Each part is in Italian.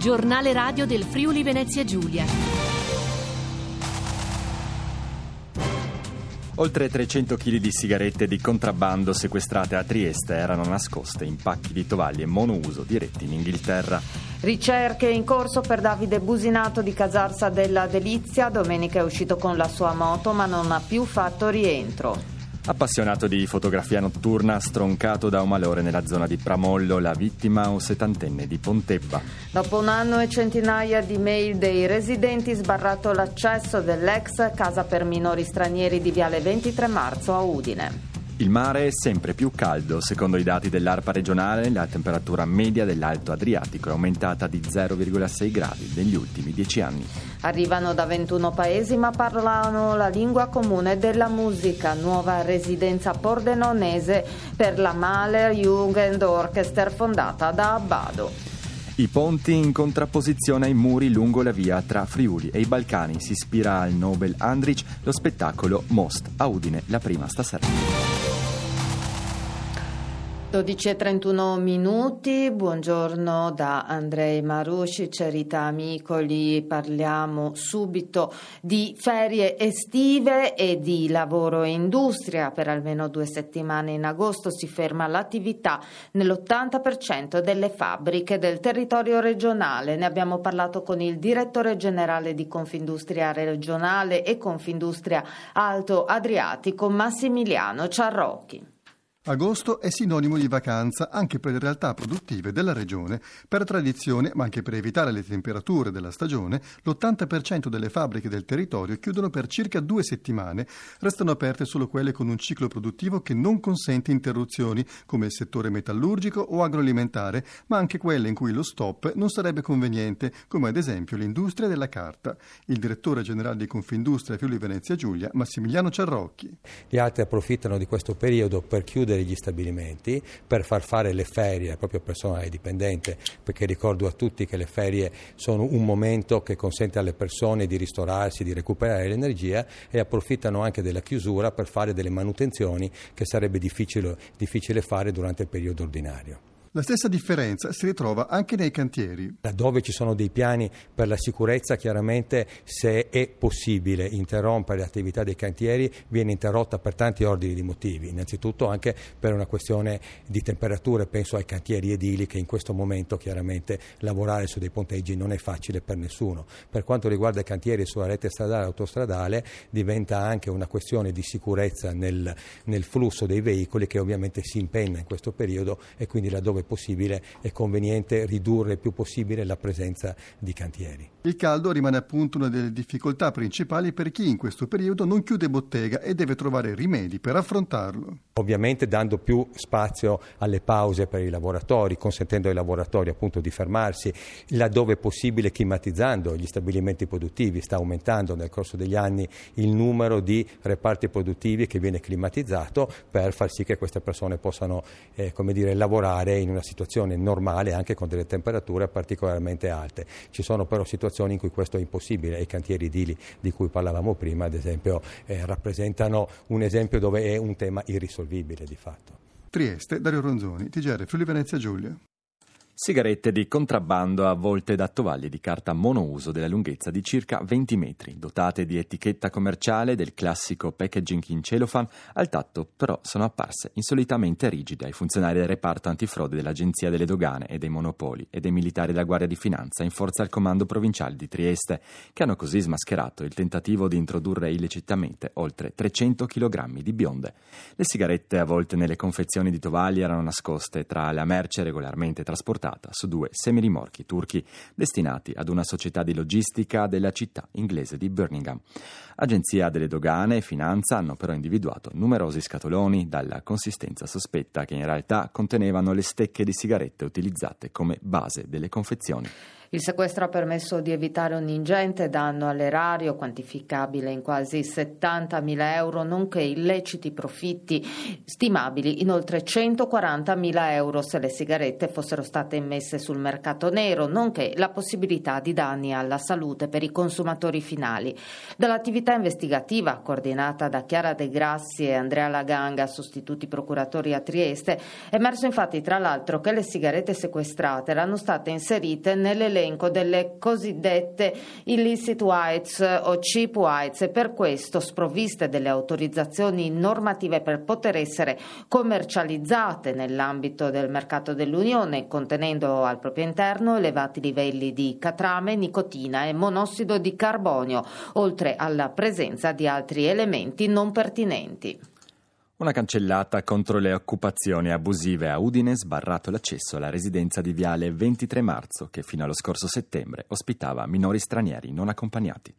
Giornale radio del Friuli Venezia Giulia. Oltre 300 kg di sigarette di contrabbando sequestrate a Trieste erano nascoste in pacchi di tovaglie monouso diretti in Inghilterra. Ricerche in corso per Davide Businato di Casarsa della Delizia. Domenica è uscito con la sua moto ma non ha più fatto rientro. Appassionato di fotografia notturna, stroncato da un malore nella zona di Pramollo, la vittima un settantenne di Pontebba. Dopo un anno e centinaia di mail dei residenti, sbarrato l'accesso dell'ex casa per minori stranieri di Viale 23 Marzo a Udine. Il mare è sempre più caldo. Secondo i dati dell'ARPA regionale, la temperatura media dell'Alto Adriatico è aumentata di 0,6 gradi negli ultimi 10 anni. Arrivano da 21 paesi ma parlano la lingua comune della musica. Nuova residenza pordenonese per la Mahler Jugendorchester fondata da Abbado. I ponti in contrapposizione ai muri lungo la via tra Friuli e i Balcani. Si ispira al Nobel Andrich lo spettacolo Most a Udine, la prima stasera. 12:31. Buongiorno da Andrei Marusic, Rita Amicoli. Parliamo subito di ferie estive e di lavoro e industria. Per almeno 2 settimane in agosto si ferma l'attività nell'80% delle fabbriche del territorio regionale. Ne abbiamo parlato con il direttore generale di Confindustria regionale e Confindustria Alto Adriatico, Massimiliano Ciarrocchi. Agosto è sinonimo di vacanza anche per le realtà produttive della regione. Per tradizione, ma anche per evitare le temperature della stagione, l'80% delle fabbriche del territorio chiudono per circa 2 settimane. Restano aperte solo quelle con un ciclo produttivo che non consente interruzioni, come il settore metallurgico o agroalimentare, ma anche quelle in cui lo stop non sarebbe conveniente, come ad esempio l'industria della carta. Il direttore generale di Confindustria Friuli Venezia Giulia, Massimiliano Ciarrocchi. Gli altri approfittano di questo periodo per chiudere gli stabilimenti, per far fare le ferie al proprio personale dipendente, perché ricordo a tutti che le ferie sono un momento che consente alle persone di ristorarsi, di recuperare l'energia, e approfittano anche della chiusura per fare delle manutenzioni che sarebbe difficile fare durante il periodo ordinario. La stessa differenza si ritrova anche nei cantieri. Laddove ci sono dei piani per la sicurezza, chiaramente se è possibile interrompere l'attività dei cantieri viene interrotta per tanti ordini di motivi. Innanzitutto anche per una questione di temperature, penso ai cantieri edili, che in questo momento chiaramente lavorare su dei ponteggi non è facile per nessuno. Per quanto riguarda i cantieri sulla rete stradale e autostradale, diventa anche una questione di sicurezza nel flusso dei veicoli, che ovviamente si impenna in questo periodo, e quindi laddove possibile è conveniente ridurre il più possibile la presenza di cantieri. Il caldo rimane appunto una delle difficoltà principali per chi in questo periodo non chiude bottega e deve trovare rimedi per affrontarlo. Ovviamente dando più spazio alle pause per i lavoratori, consentendo ai lavoratori appunto di fermarsi, laddove possibile climatizzando gli stabilimenti produttivi. Sta aumentando nel corso degli anni il numero di reparti produttivi che viene climatizzato per far sì che queste persone possano lavorare in una situazione normale anche con delle temperature particolarmente alte. Ci sono però situazioni in cui questo è impossibile, e i cantieri edili di cui parlavamo prima ad esempio rappresentano un esempio dove è un tema irrisolvibile di fatto. Trieste, Dario Ronzoni, TGR Friuli Venezia Giulia. Sigarette di contrabbando avvolte da tovaglie di carta monouso della lunghezza di circa 20 metri, dotate di etichetta commerciale del classico packaging in cellophane. Al tatto però sono apparse insolitamente rigide ai funzionari del reparto antifrode dell'Agenzia delle Dogane e dei Monopoli e dei militari della Guardia di Finanza in forza al comando provinciale di Trieste, che hanno così smascherato il tentativo di introdurre illecitamente oltre 300 kg di bionde. Le sigarette avvolte nelle confezioni di tovaglie erano nascoste tra la merce regolarmente trasportata su 2 semirimorchi turchi destinati ad una società di logistica della città inglese di Birmingham. Agenzia delle Dogane e Finanza hanno però individuato numerosi scatoloni dalla consistenza sospetta, che in realtà contenevano le stecche di sigarette utilizzate come base delle confezioni. Il sequestro ha permesso di evitare un ingente danno all'erario quantificabile in quasi 70.000 euro, nonché illeciti profitti stimabili in oltre 140.000 euro se le sigarette fossero state immesse sul mercato nero, nonché la possibilità di danni alla salute per i consumatori finali. Dall'attività investigativa coordinata da Chiara De Grassi e Andrea Laganga, sostituti procuratori a Trieste, è emerso infatti tra l'altro che le sigarette sequestrate erano state inserite nelle l'elenco delle cosiddette illicit whites o cheap whites e per questo sprovviste delle autorizzazioni normative per poter essere commercializzate nell'ambito del mercato dell'Unione, contenendo al proprio interno elevati livelli di catrame, nicotina e monossido di carbonio, oltre alla presenza di altri elementi non pertinenti. Una cancellata contro le occupazioni abusive a Udine, sbarrato l'accesso alla residenza di Viale 23 Marzo, che fino allo scorso settembre ospitava minori stranieri non accompagnati.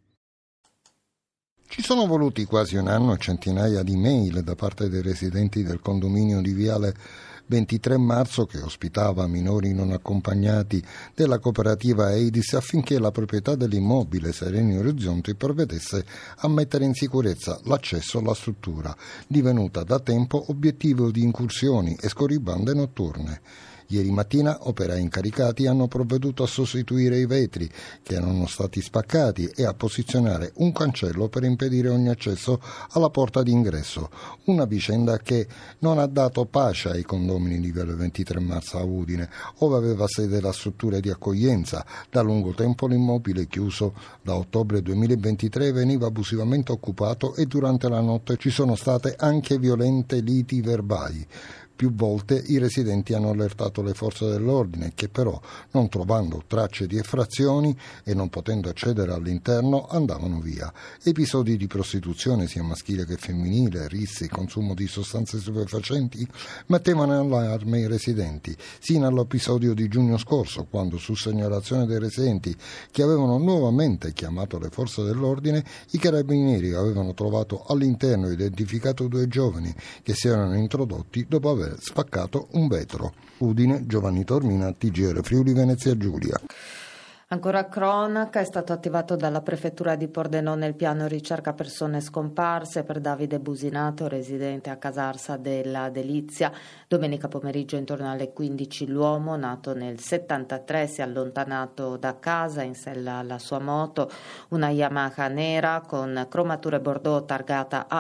Ci sono voluti quasi un anno e centinaia di mail da parte dei residenti del condominio di Viale 23 Marzo che ospitava minori non accompagnati della cooperativa Eidis affinché la proprietà dell'immobile Sereni Orizzonti provvedesse a mettere in sicurezza l'accesso alla struttura, divenuta da tempo obiettivo di incursioni e scorribande notturne. Ieri mattina operai incaricati hanno provveduto a sostituire i vetri che erano stati spaccati e a posizionare un cancello per impedire ogni accesso alla porta d'ingresso, una vicenda che non ha dato pace ai condomini di Viale 23 Marzo a Udine, ove aveva sede la struttura di accoglienza. Da lungo tempo l'immobile chiuso da ottobre 2023 veniva abusivamente occupato e durante la notte ci sono state anche violente liti verbali. Più volte i residenti hanno allertato le forze dell'ordine che però, non trovando tracce di effrazioni e non potendo accedere all'interno, andavano via. Episodi di prostituzione sia maschile che femminile, risse, consumo di sostanze stupefacenti mettevano in allarme i residenti, sino all'episodio di giugno scorso, quando su segnalazione dei residenti che avevano nuovamente chiamato le forze dell'ordine, i carabinieri avevano trovato all'interno e identificato 2 giovani che si erano introdotti dopo aver spaccato un vetro. Udine, Giovanni Tormina, TGR Friuli Venezia Giulia. Ancora cronaca, è stato attivato dalla prefettura di Pordenone il piano ricerca persone scomparse per Davide Businato, residente a Casarsa della Delizia. Domenica pomeriggio intorno alle 15 l'uomo, nato nel 73, si è allontanato da casa in sella alla sua moto, una Yamaha nera con cromature bordeaux targata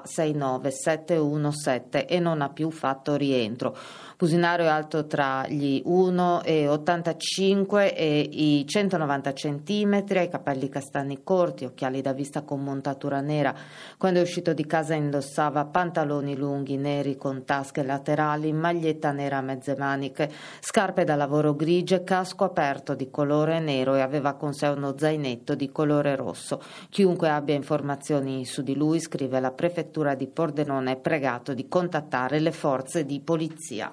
AA69717 e non ha più fatto rientro. Businato è alto tra gli 1,85 e i 190 centimetri, ha i capelli castani corti, occhiali da vista con montatura nera. Quando è uscito di casa indossava pantaloni lunghi neri con tasche laterali, maglietta nera a mezze maniche, scarpe da lavoro grigie, casco aperto di colore nero e aveva con sé uno zainetto di colore rosso. Chiunque abbia informazioni su di lui, scrive la prefettura di Pordenone, è pregato di contattare le forze di polizia.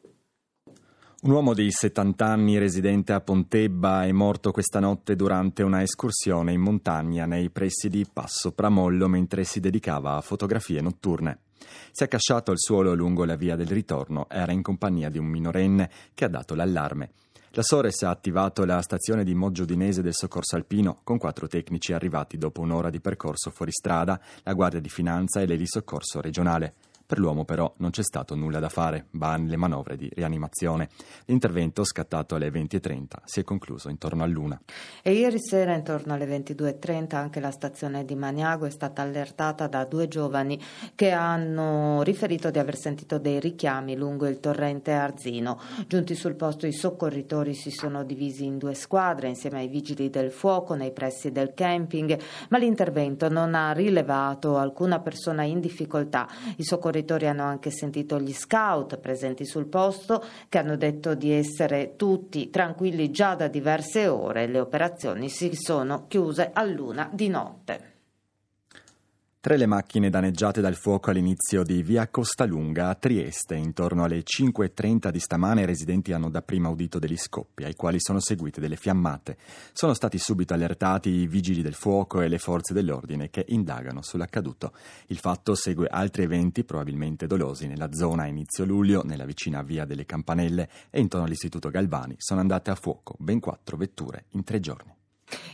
Un uomo di 70 anni residente a Pontebba è morto questa notte durante una escursione in montagna nei pressi di Passo Pramollo mentre si dedicava a fotografie notturne. Si è accasciato al suolo lungo la via del ritorno, era in compagnia di un minorenne che ha dato l'allarme. La Sores ha attivato la stazione di Moggiodinese del Soccorso Alpino con 4 tecnici arrivati dopo un'ora di percorso fuori strada, la Guardia di Finanza e l'Elisoccorso regionale. Per l'uomo però non c'è stato nulla da fare, van le manovre di rianimazione. L'intervento, scattato alle 20:30, si è concluso intorno all'1. E ieri sera intorno alle 22:30 anche la stazione di Maniago è stata allertata da 2 giovani che hanno riferito di aver sentito dei richiami lungo il torrente Arzino. Giunti sul posto i soccorritori si sono divisi in 2 squadre insieme ai vigili del fuoco nei pressi del camping, ma l'intervento non ha rilevato alcuna persona in difficoltà. I soccorritori hanno anche sentito gli scout presenti sul posto che hanno detto di essere tutti tranquilli già da diverse ore. Le operazioni si sono chiuse all'1 di notte. 3 le macchine danneggiate dal fuoco all'inizio di via Costalunga a Trieste. Intorno alle 5:30 di stamane i residenti hanno dapprima udito degli scoppi, ai quali sono seguite delle fiammate. Sono stati subito allertati i vigili del fuoco e le forze dell'ordine che indagano sull'accaduto. Il fatto segue altri eventi, probabilmente dolosi, nella zona a inizio luglio, nella vicina via delle Campanelle e intorno all'istituto Galvani sono andate a fuoco ben 4 vetture in 3 giorni.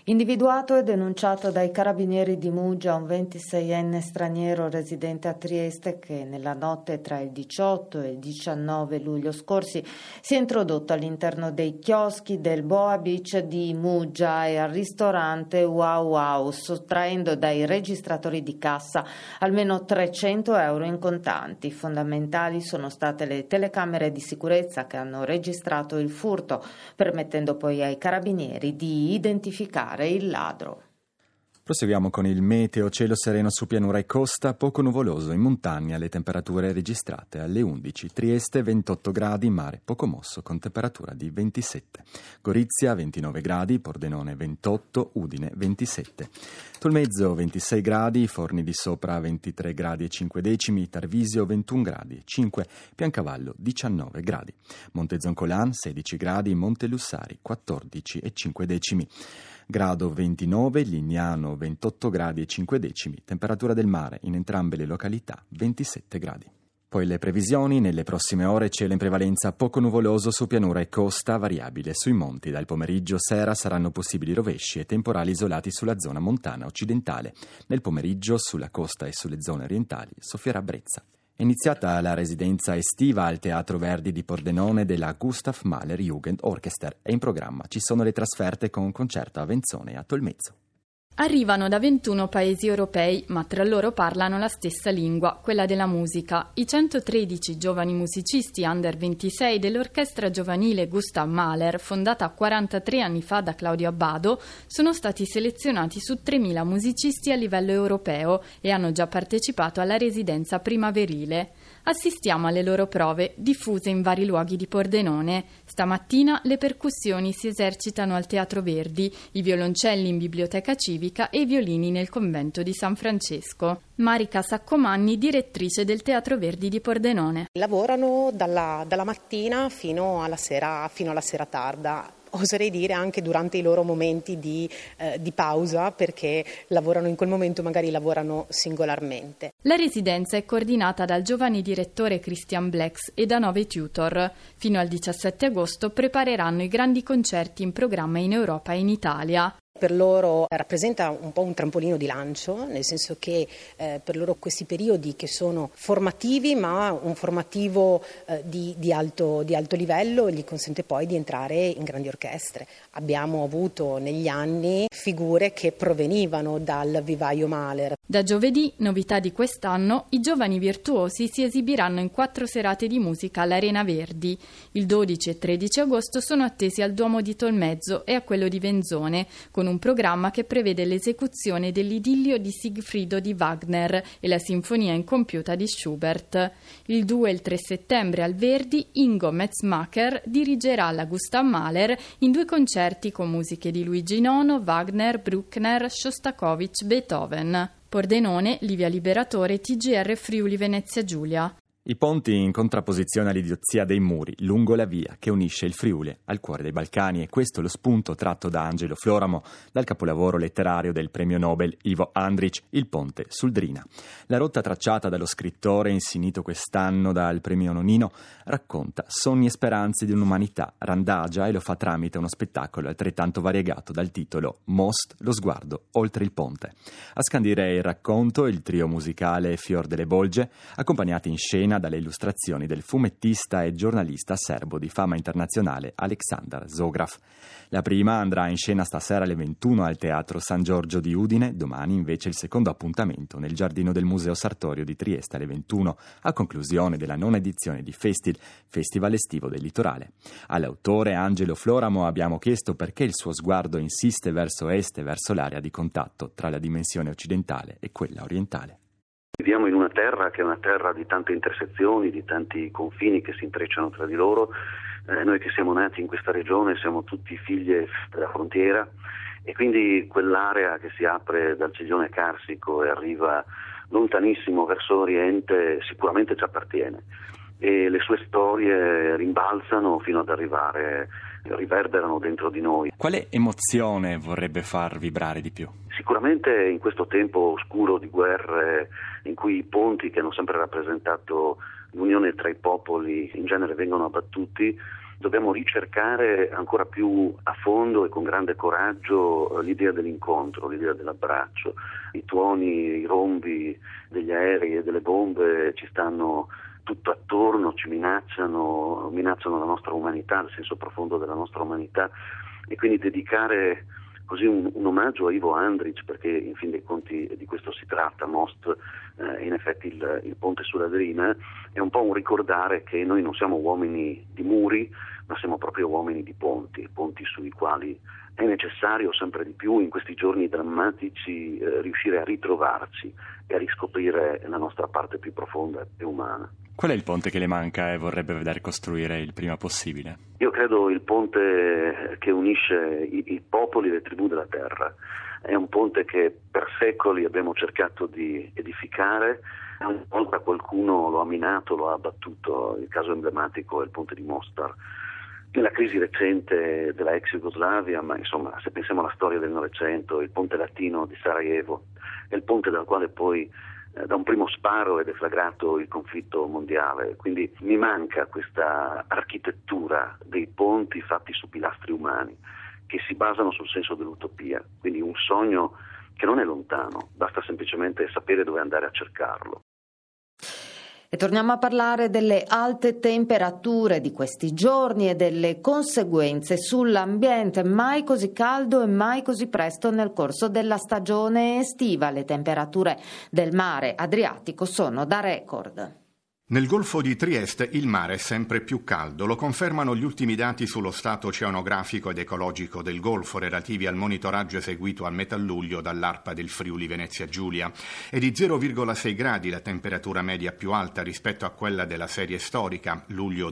Individuato e denunciato dai carabinieri di Muggia un 26enne straniero residente a Trieste che nella notte tra il 18 e il 19 luglio scorsi si è introdotto all'interno dei chioschi del Boa Beach di Muggia e al ristorante Wow Wow, sottraendo dai registratori di cassa almeno 300 euro in contanti. Fondamentali sono state le telecamere di sicurezza che hanno registrato il furto, permettendo poi ai carabinieri di identificare il ladro. Proseguiamo con il meteo: cielo sereno su pianura e costa, poco nuvoloso in montagna, le temperature registrate alle 11. Trieste 28 gradi, mare poco mosso con temperatura di 27. Gorizia 29 gradi, Pordenone 28, Udine 27. Tolmezzo 26 gradi, Forni di Sopra 23 gradi e 5 decimi, Tarvisio 21 gradi e 5, Piancavallo 19 gradi. Montezoncolan 16 gradi, Montelussari 14 e 5 decimi. Grado 29, Lignano 28 gradi e 5 decimi, temperatura del mare in entrambe le località 27 gradi. Poi le previsioni: nelle prossime ore cielo in prevalenza poco nuvoloso su pianura e costa, variabile sui monti. Dal pomeriggio sera saranno possibili rovesci e temporali isolati sulla zona montana occidentale. Nel pomeriggio sulla costa e sulle zone orientali soffierà brezza. È iniziata la residenza estiva al Teatro Verdi di Pordenone della Gustav Mahler Jugend Orchester e in programma ci sono le trasferte con concerto a Venzone e a Tolmezzo. Arrivano da 21 paesi europei, ma tra loro parlano la stessa lingua, quella della musica. I 113 giovani musicisti under 26 dell'orchestra giovanile Gustav Mahler, fondata 43 anni fa da Claudio Abbado, sono stati selezionati su 3.000 musicisti a livello europeo e hanno già partecipato alla residenza primaverile. Assistiamo alle loro prove, diffuse in vari luoghi di Pordenone. Stamattina le percussioni si esercitano al Teatro Verdi, i violoncelli in Biblioteca Civica e i violini nel convento di San Francesco. Marica Saccomanni, direttrice del Teatro Verdi di Pordenone. Lavorano dalla mattina fino alla sera tarda. Oserei dire anche durante i loro momenti di pausa, perché lavorano in quel momento, magari lavorano singolarmente. La residenza è coordinata dal giovane direttore Christian Blex e da 9 tutor. Fino al 17 agosto prepareranno i grandi concerti in programma in Europa e in Italia. Per loro rappresenta un po' un trampolino di lancio, nel senso che per loro questi periodi che sono formativi, ma un formativo di alto livello, gli consente poi di entrare in grandi orchestre. Abbiamo avuto negli anni figure che provenivano dal vivaio Mahler. Da giovedì, novità di quest'anno, i giovani virtuosi si esibiranno in 4 serate di musica all'Arena Verdi. Il 12 e 13 agosto sono attesi al Duomo di Tolmezzo e a quello di Venzone, con un programma che prevede l'esecuzione dell'Idillio di Sigfrido di Wagner e la Sinfonia incompiuta di Schubert. Il 2 e il 3 settembre al Verdi, Ingo Metzmacher dirigerà la Gustav Mahler in 2 concerti con musiche di Luigi Nono, Wagner, Bruckner, Shostakovich, Beethoven. Pordenone, Livia Liberatore, TGR Friuli Venezia Giulia. I ponti in contrapposizione all'idiozia dei muri lungo la via che unisce il Friuli al cuore dei Balcani, e questo è lo spunto tratto da Angelo Floramo dal capolavoro letterario del premio Nobel Ivo Andrić, Il ponte sul Drina. La rotta tracciata dallo scrittore, insignito quest'anno dal premio Nonino, racconta sogni e speranze di un'umanità, randagia e lo fa tramite uno spettacolo altrettanto variegato dal titolo Most, lo sguardo oltre il ponte. A scandire il racconto il trio musicale Fior delle Bolge, accompagnati in scena dalle illustrazioni del fumettista e giornalista serbo di fama internazionale Aleksandar Zograf. La prima andrà in scena stasera alle 21 al Teatro San Giorgio di Udine, domani invece il secondo appuntamento nel giardino del Museo Sartorio di Trieste alle 21, a conclusione della 9ª edizione di Festil, Festival estivo del litorale. All'autore Angelo Floramo abbiamo chiesto perché il suo sguardo insiste verso est e verso l'area di contatto tra la dimensione occidentale e quella orientale. Viviamo in una terra che è una terra di tante intersezioni, di tanti confini che si intrecciano tra di loro. Noi che siamo nati in questa regione siamo tutti figli della frontiera, e quindi quell'area che si apre dal Ciglione Carsico e arriva lontanissimo verso Oriente sicuramente ci appartiene, e le sue storie rimbalzano fino ad arrivare, riverberano dentro di noi. Quale emozione vorrebbe far vibrare di più? Sicuramente in questo tempo oscuro di guerre, in cui i ponti che hanno sempre rappresentato l'unione tra i popoli in genere vengono abbattuti, dobbiamo ricercare ancora più a fondo e con grande coraggio l'idea dell'incontro, l'idea dell'abbraccio. I tuoni, i rombi degli aerei e delle bombe ci stanno tutto attorno, ci minacciano la nostra umanità, il senso profondo della nostra umanità, e quindi dedicare così un omaggio a Ivo Andrić, perché in fin dei conti di questo si tratta. Most in effetti il ponte sulla Drina è un po' un ricordare che noi non siamo uomini di muri, ma siamo proprio uomini di ponti sui quali è necessario sempre di più in questi giorni drammatici riuscire a ritrovarci e a riscoprire la nostra parte più profonda e umana. Qual è il ponte che le manca e vorrebbe vedere costruire il prima possibile? Io credo il ponte che unisce i popoli e le tribù della terra. È un ponte che per secoli abbiamo cercato di edificare. Una volta qualcuno lo ha minato, lo ha abbattuto. Il caso emblematico è il ponte di Mostar. Nella crisi recente della ex Jugoslavia, ma insomma, se pensiamo alla storia del Novecento, il ponte latino di Sarajevo è il ponte dal quale poi da un primo sparo è deflagrato il conflitto mondiale. Quindi mi manca questa architettura dei ponti fatti su pilastri umani che si basano sul senso dell'utopia, quindi un sogno che non è lontano, basta semplicemente sapere dove andare a cercarlo. E torniamo a parlare delle alte temperature di questi giorni e delle conseguenze sull'ambiente. Mai così caldo e mai così presto nel corso della stagione estiva. Le temperature del mare Adriatico sono da record. Nel Golfo di Trieste il mare è sempre più caldo, lo confermano gli ultimi dati sullo stato oceanografico ed ecologico del Golfo relativi al monitoraggio eseguito a metà luglio dall'ARPA del Friuli Venezia Giulia. È di 0,6 gradi la temperatura media più alta rispetto a quella della serie storica, luglio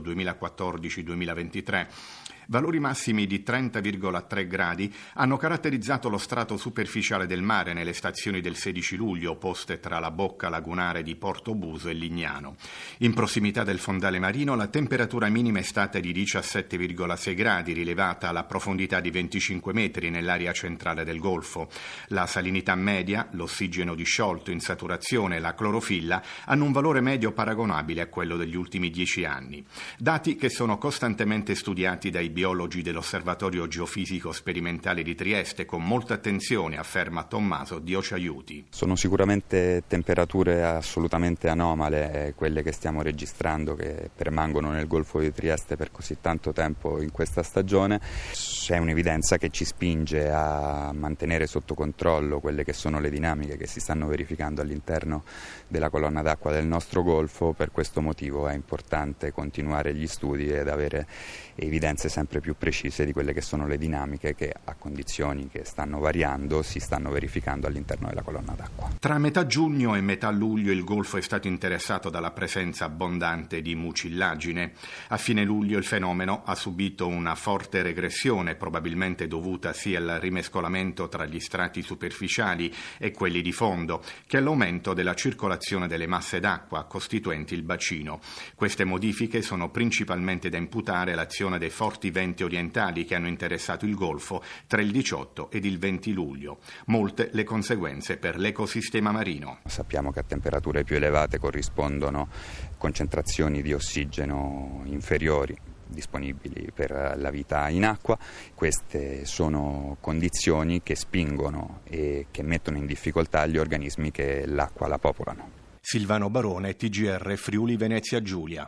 2014-2023. Valori massimi di 30,3 gradi hanno caratterizzato lo strato superficiale del mare nelle stazioni del 16 luglio poste tra la bocca lagunare di Portobuso e Lignano. In prossimità del fondale marino la temperatura minima è stata di 17,6 gradi, rilevata alla profondità di 25 metri nell'area centrale del Golfo. La salinità media, l'ossigeno disciolto in saturazione e la clorofilla hanno un valore medio paragonabile a quello degli ultimi 10 anni. Dati che sono costantemente studiati dai biologi dell'Osservatorio Geofisico Sperimentale di Trieste con molta attenzione, afferma Tommaso Diociaiuti. Sono sicuramente temperature assolutamente anomale quelle che stiamo registrando, che permangono nel Golfo di Trieste per così tanto tempo in questa stagione. C'è un'evidenza che ci spinge a mantenere sotto controllo quelle che sono le dinamiche che si stanno verificando all'interno della colonna d'acqua del nostro Golfo. Per questo motivo è importante continuare gli studi ed avere evidenze sempre più precise di quelle che sono le dinamiche che a condizioni che stanno variando si stanno verificando all'interno della colonna d'acqua. Tra metà giugno e metà luglio il Golfo è stato interessato dalla presenza abbondante di mucillagine. A fine luglio il fenomeno ha subito una forte regressione, probabilmente dovuta sia al rimescolamento tra gli strati superficiali e quelli di fondo, che all'aumento della circolazione delle masse d'acqua costituenti il bacino. Queste modifiche sono principalmente da imputare all'azione dei forti venti orientali che hanno interessato il Golfo tra il 18 ed il 20 luglio. Molte le conseguenze per l'ecosistema marino. Sappiamo che a temperature più elevate corrispondono concentrazioni di ossigeno inferiori disponibili per la vita in acqua. Queste sono condizioni che spingono e che mettono in difficoltà gli organismi che l'acqua la popolano. Silvano Barone, TGR Friuli Venezia Giulia.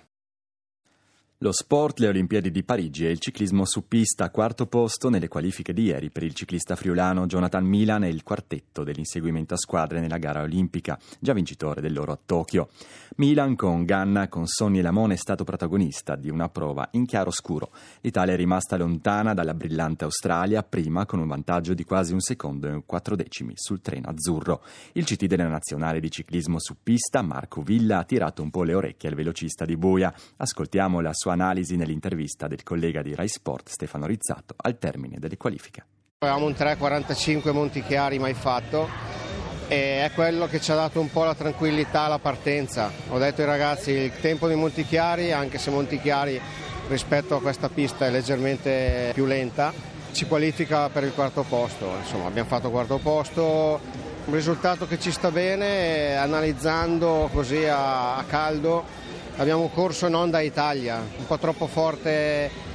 Lo sport, le Olimpiadi di Parigi e il ciclismo su pista, quarto posto nelle qualifiche di ieri per il ciclista friulano Jonathan Milan e il quartetto dell'inseguimento a squadre nella gara olimpica, già vincitore dell'oro a Tokyo. Milan con Ganna, con Sonny e Lamone è stato protagonista di una prova in chiaroscuro. L'Italia è rimasta lontana dalla brillante Australia, prima con un vantaggio di quasi un secondo e 4 decimi sul treno azzurro. Il CT della nazionale di ciclismo su pista, Marco Villa, ha tirato un po' le orecchie al velocista di Buia. Ascoltiamo la sua analisi nell'intervista del collega di Rai Sport Stefano Rizzato al termine delle qualifiche. Avevamo un 3.45 Montichiari mai fatto e è quello che ci ha dato un po' la tranquillità alla partenza. Ho detto ai ragazzi il tempo di Montichiari, anche se Montichiari rispetto a questa pista è leggermente più lenta, ci qualifica per il quarto posto. Insomma, abbiamo fatto quarto posto, un risultato che ci sta bene. Analizzando così a caldo, abbiamo corso non da Italia, un po' troppo forte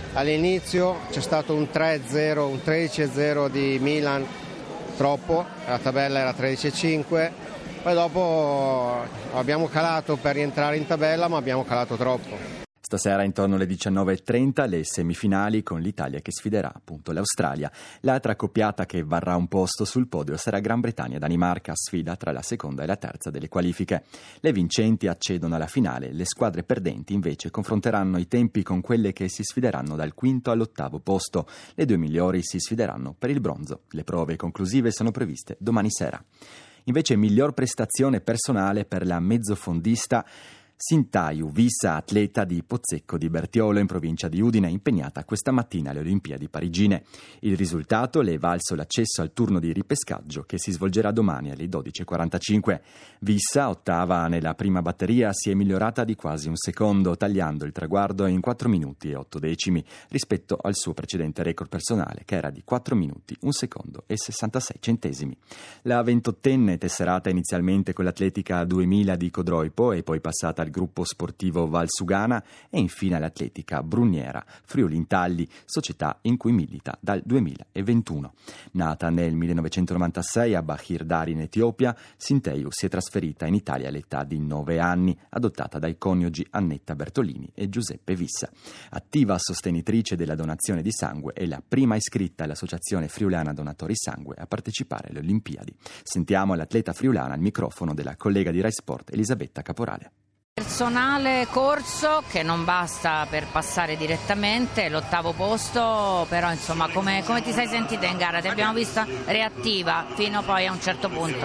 All'inizio c'è stato un 3-0, un 13-0 di Milan, troppo, la tabella era 13-5, poi dopo abbiamo calato per rientrare in tabella, ma abbiamo calato troppo. Stasera intorno alle 19.30 le semifinali con l'Italia che sfiderà appunto l'Australia. L'altra accoppiata che varrà un posto sul podio sarà Gran Bretagna-Danimarca, sfida tra la seconda e la terza delle qualifiche. Le vincenti accedono alla finale, le squadre perdenti invece confronteranno i tempi con quelle che si sfideranno dal quinto all'8° posto. Le 2 migliori si sfideranno per il bronzo. Le prove conclusive sono previste domani sera. Invece miglior prestazione personale per la mezzofondista Sintaiu Vissa, atleta di Pozzecco di Bertiolo in provincia di Udine, impegnata questa mattina alle Olimpiadi parigine. Il risultato le è valso l'accesso al turno di ripescaggio che si svolgerà domani alle 12.45. Vissa, ottava nella prima batteria, si è migliorata di quasi un secondo, tagliando il traguardo in 4 minuti e 8 decimi rispetto al suo precedente record personale che era di 4 minuti, 1 secondo e 66 centesimi. La 28enne, tesserata inizialmente con l'atletica 2000 di Codroipo e poi passata al gruppo sportivo Valsugana e infine l'atletica Bruniera Friuli Intagli, società in cui milita dal 2021. Nata nel 1996 a Bahir Dar in Etiopia, Sintaiu si è trasferita in Italia all'età di 9 anni, adottata dai coniugi Annetta Bertolini e Giuseppe Vissa. Attiva sostenitrice della donazione di sangue, è la prima iscritta all'Associazione Friulana Donatori Sangue a partecipare alle Olimpiadi. Sentiamo l'atleta friulana al microfono della collega di Rai Sport Elisabetta Caporale. Personale corso che non basta per passare direttamente, l'8° posto, però insomma come ti sei sentita in gara? Ti abbiamo vista reattiva fino poi a un certo punto.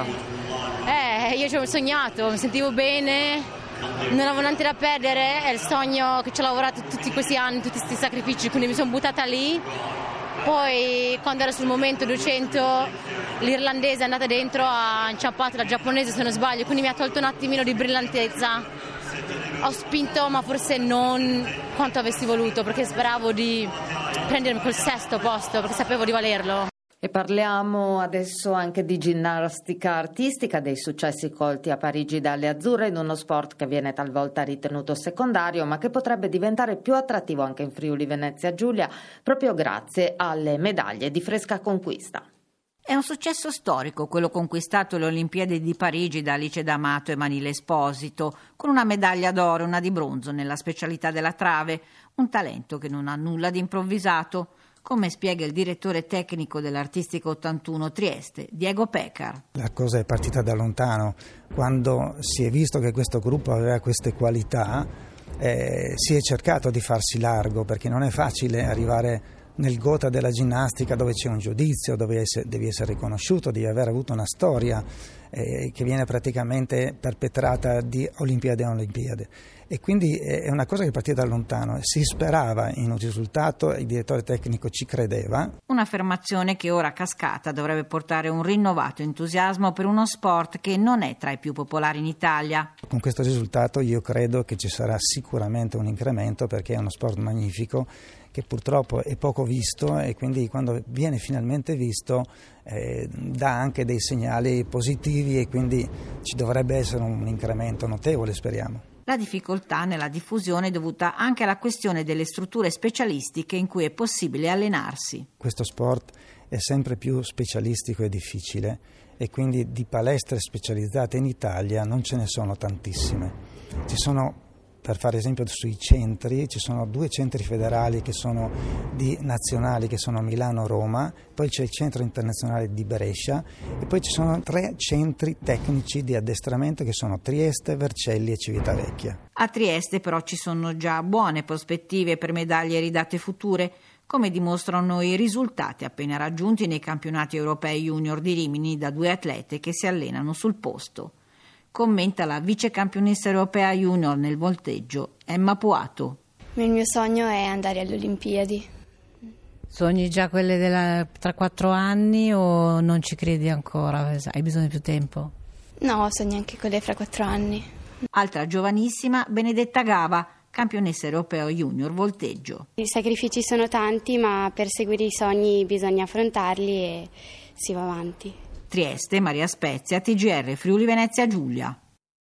Io ci ho sognato, mi sentivo bene, non avevo niente da perdere, è il sogno che ci ho lavorato tutti questi anni, tutti questi sacrifici, quindi mi sono buttata lì. Poi quando era sul momento 200 l'irlandese è andata dentro, ha inciampato la giapponese se non sbaglio, quindi mi ha tolto un attimino di brillantezza. Ho spinto ma forse non quanto avessi voluto, perché speravo di prendermi quel 6° posto, perché sapevo di valerlo. E parliamo adesso anche di ginnastica artistica, dei successi colti a Parigi dalle azzurre in uno sport che viene talvolta ritenuto secondario ma che potrebbe diventare più attrattivo anche in Friuli Venezia Giulia proprio grazie alle medaglie di fresca conquista. È un successo storico quello conquistato alle Olimpiadi di Parigi da Alice D'Amato e Manile Esposito, con una medaglia d'oro e una di bronzo nella specialità della trave, un talento che non ha nulla di improvvisato, come spiega il direttore tecnico dell'Artistico 81 Trieste, Diego Pecar. La cosa è partita da lontano, quando si è visto che questo gruppo aveva queste qualità, si è cercato di farsi largo, perché non è facile arrivare nel gota della ginnastica dove c'è un giudizio, dove devi essere riconosciuto, devi aver avuto una storia che viene praticamente perpetrata di Olimpiade a Olimpiade. E quindi è una cosa che è partita da lontano, si sperava in un risultato, il direttore tecnico ci credeva. Un'affermazione che ora a cascata dovrebbe portare un rinnovato entusiasmo per uno sport che non è tra i più popolari in Italia. Con questo risultato io credo che ci sarà sicuramente un incremento, perché è uno sport magnifico che purtroppo è poco visto, e quindi quando viene finalmente visto dà anche dei segnali positivi, e quindi ci dovrebbe essere un incremento notevole, speriamo. La difficoltà nella diffusione è dovuta anche alla questione delle strutture specialistiche in cui è possibile allenarsi. Questo sport è sempre più specialistico e difficile, e quindi di palestre specializzate in Italia non ce ne sono tantissime. Ci sono, per fare esempio sui centri, ci sono 2 centri federali che sono di nazionali, che sono Milano-Roma, poi c'è il centro internazionale di Brescia, e poi ci sono 3 centri tecnici di addestramento che sono Trieste, Vercelli e Civitavecchia. A Trieste però ci sono già buone prospettive per medaglie ridate future, come dimostrano i risultati appena raggiunti nei campionati europei junior di Rimini da 2 atlete che si allenano sul posto. Commenta la vicecampionessa europea junior nel volteggio, Emma Puato. Il mio sogno è andare alle Olimpiadi. Sogni già quelle tra 4 anni o non ci credi ancora? Hai bisogno di più tempo? No, sogno anche quelle fra 4 anni. Altra giovanissima, Benedetta Gava, campionessa europea junior volteggio. I sacrifici sono tanti, ma per seguire i sogni bisogna affrontarli e si va avanti. Trieste, Maria Spezia, TGR Friuli Venezia Giulia.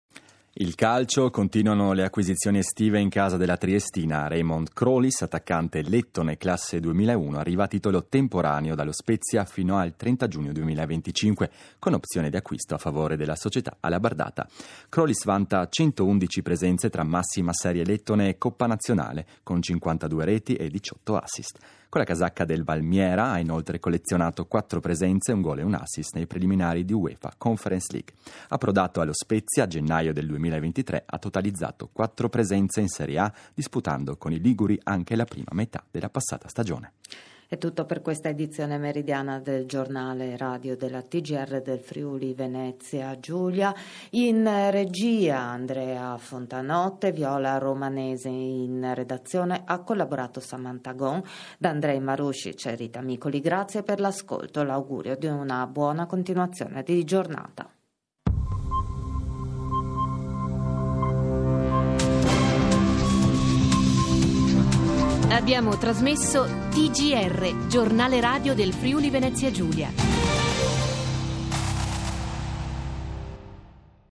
Il calcio, continuano le acquisizioni estive in casa della triestina. Raymond Krolis, attaccante lettone classe 2001, arriva a titolo temporaneo dallo Spezia fino al 30 giugno 2025, con opzione di acquisto a favore della società alabardata. Krolis vanta 111 presenze tra massima serie lettone e Coppa Nazionale, con 52 reti e 18 assist. Con la casacca del Valmiera ha inoltre collezionato 4 presenze, un gol e un assist nei preliminari di UEFA Conference League. Approdato allo Spezia a gennaio del 2023 ha totalizzato 4 presenze in Serie A, disputando con i liguri anche la prima metà della passata stagione. È tutto per questa edizione meridiana del giornale radio della TGR del Friuli Venezia Giulia. In regia Andrea Fontanotte, Viola Romanese in redazione, ha collaborato Samantha Gon. Da Andrei Marusic e Rita Micoli, grazie per l'ascolto, l'augurio di una buona continuazione di giornata. Abbiamo trasmesso TGR, giornale radio del Friuli Venezia Giulia.